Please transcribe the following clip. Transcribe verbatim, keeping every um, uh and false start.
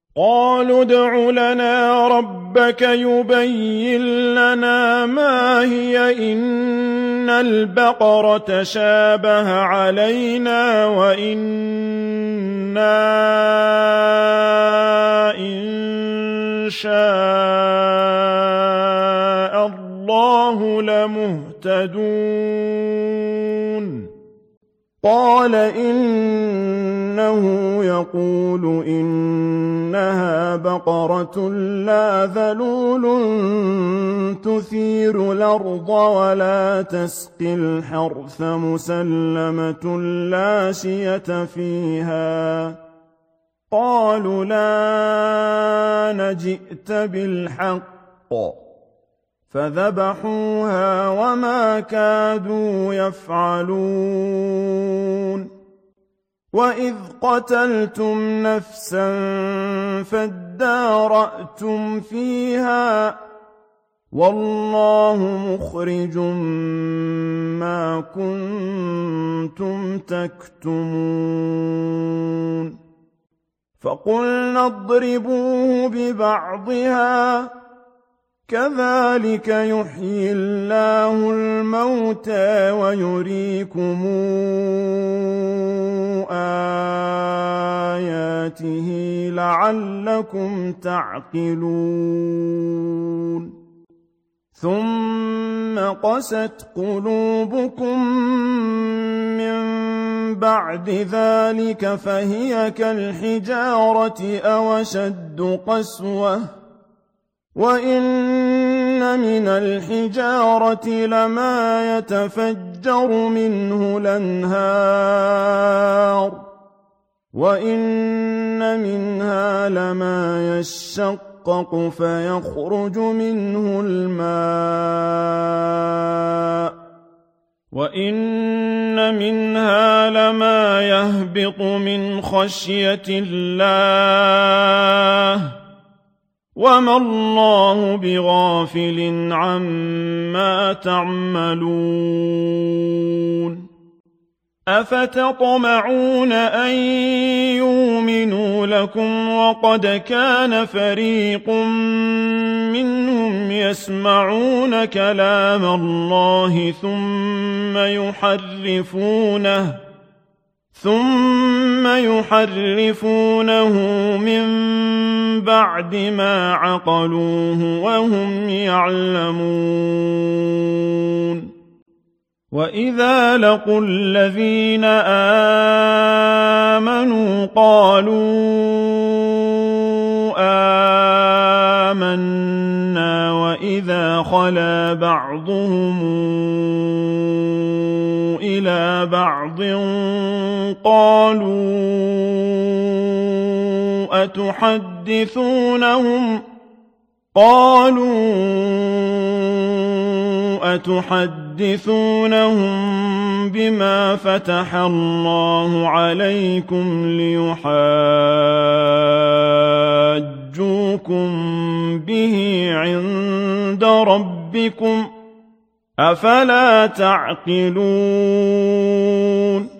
قالوا ادْعُ لَنَا رَبَّكَ يُبَيِّن لَّنَا مَا هِيَ إِنَّ الْبَقَرَ شَابَهَ عَلَيْنَا وَإِنَّا إِن شَاءَ اللَّهُ لَمُهْتَدُونَ قَالَ إِنَّهُ يَقُولُ إِنَّهَا بَقَرَةٌ لَّا ذَلُولٌ تُثِيرُ الْأَرْضَ وَلَا تَسْقِي الْحَرْثَ مُسَلَّمَةٌ لَّا شِيَةَ فِيهَا قَالُوا الْآنَ جِئْتَ بِالْحَقِّ فذبحوها وما كادوا يفعلون وإذ قتلتم نفسا فادارأتم فيها والله مخرج ما كنتم تكتمون فقلنا اضربوه ببعضها كذلك يحيي الله الموتى ويريكم آياته لعلكم تعقلون ثم قست قلوبكم من بعد ذلك فهي كالحجارة أو أشد قسوة وإن من الحجارة لما يتفجر منه الأنهار وإن منها لما يشقق فيخرج منه الماء وإن منها لما يهبط من خشية الله وما الله بغافل عما تعملون أفتطمعون أن يؤمنوا لكم وقد كان فريق منهم يسمعون كلام الله ثم يحرفونه ثم يحرفونه من بعد ما عقلوه وهم يعلمون وإذا لقوا الذين آمنوا قالوا آمنا وإذا خلا بعضهم إلى بعض قالوا أتحدثونهم قالوا أتحدثونهم بما فتح الله عليكم ليحاجوكم به عند ربكم أفلا تعقلون